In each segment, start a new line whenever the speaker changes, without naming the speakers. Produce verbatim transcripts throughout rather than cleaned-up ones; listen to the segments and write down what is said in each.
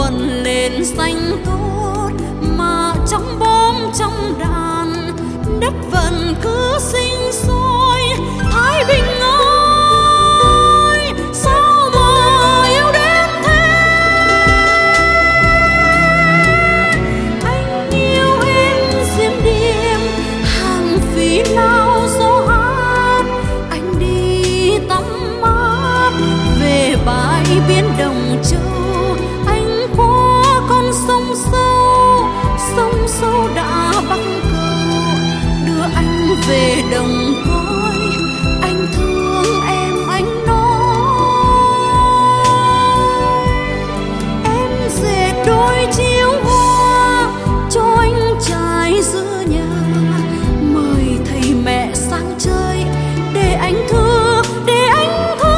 vần lên xanh tốt, mà trong bom trong đàn đất vẫn cứ sinh sôi thái bình ơi. Sao mà yêu đến thế, anh yêu em diêm đêm hàng phí lao gió hát. Anh đi tắm mát về bãi biển Đồng Châu, anh qua con sông sâu, sông sâu đã bắc cầu đưa anh về đồng cối. Anh thương em, anh nói em dệt đôi chiếu hoa cho anh trải giữa nhà, mời thầy mẹ sang chơi để anh thương, để anh thương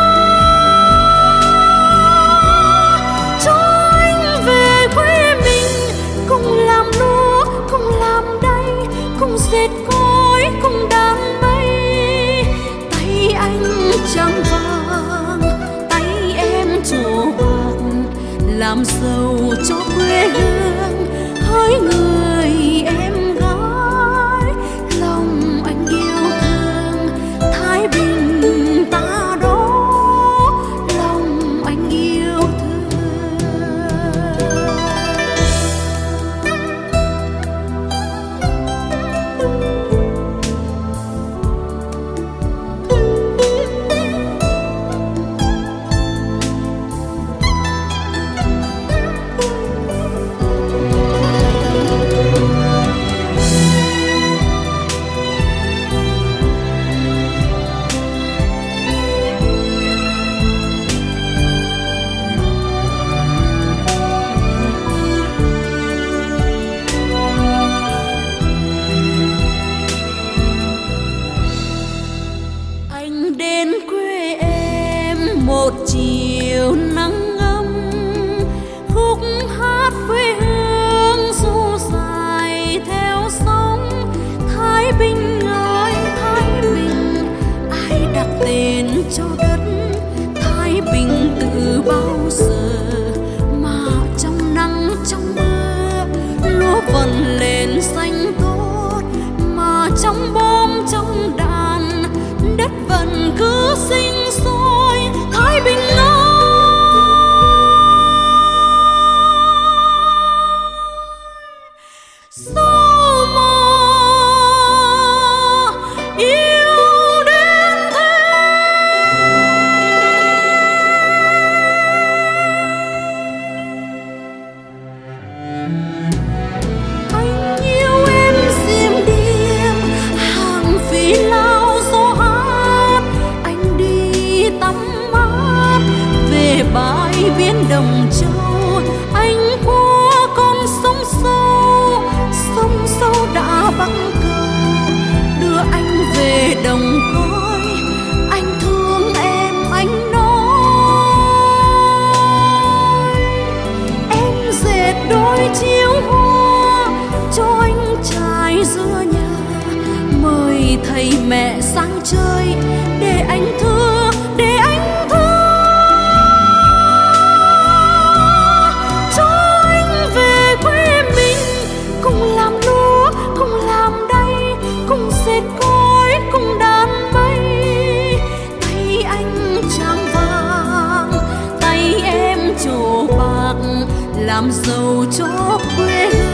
cho anh về quê mình, cùng làm lúa cùng làm đay, cùng dệt cối cùng đám mây. Tay anh trắng vàng, tay em trổ bạc, làm giàu cho quê hương hỡi người em gái. Lòng anh yêu thương thái bình ta đó, lòng anh yêu một chiều nắng ấm, khúc hát quê hương du dài theo sóng. Thái Bình ơi Thái Bình, ai đặt tên cho đất Thái Bình từ bao giờ, mà trong nắng trong mưa lúa vần lên xanh tốt, mà trong bom trong đàn đất vẫn cứ sinh sôi Thái Bình ơi. Sao mà yêu đến thế, anh yêu em diêm đêm hàng phí lao gió hát. Anh đi tắm mát về bãi biển Đồng Châu, anh qua con sông sâu, sông sâu đã bắc cầu đưa anh về đồng cối. Anh thương em, anh nói em dệt đôi chiếu hoa cho anh trải giữa nhà, mời thầy mẹ sang chơi để anh thương, để anh thương cho anh về quê mình, cùng làm lúa cùng làm đay, cùng dệt cối cùng đàn mây. Tay anh trắng vàng, tay em trổ bạc, làm giàu cho quê hương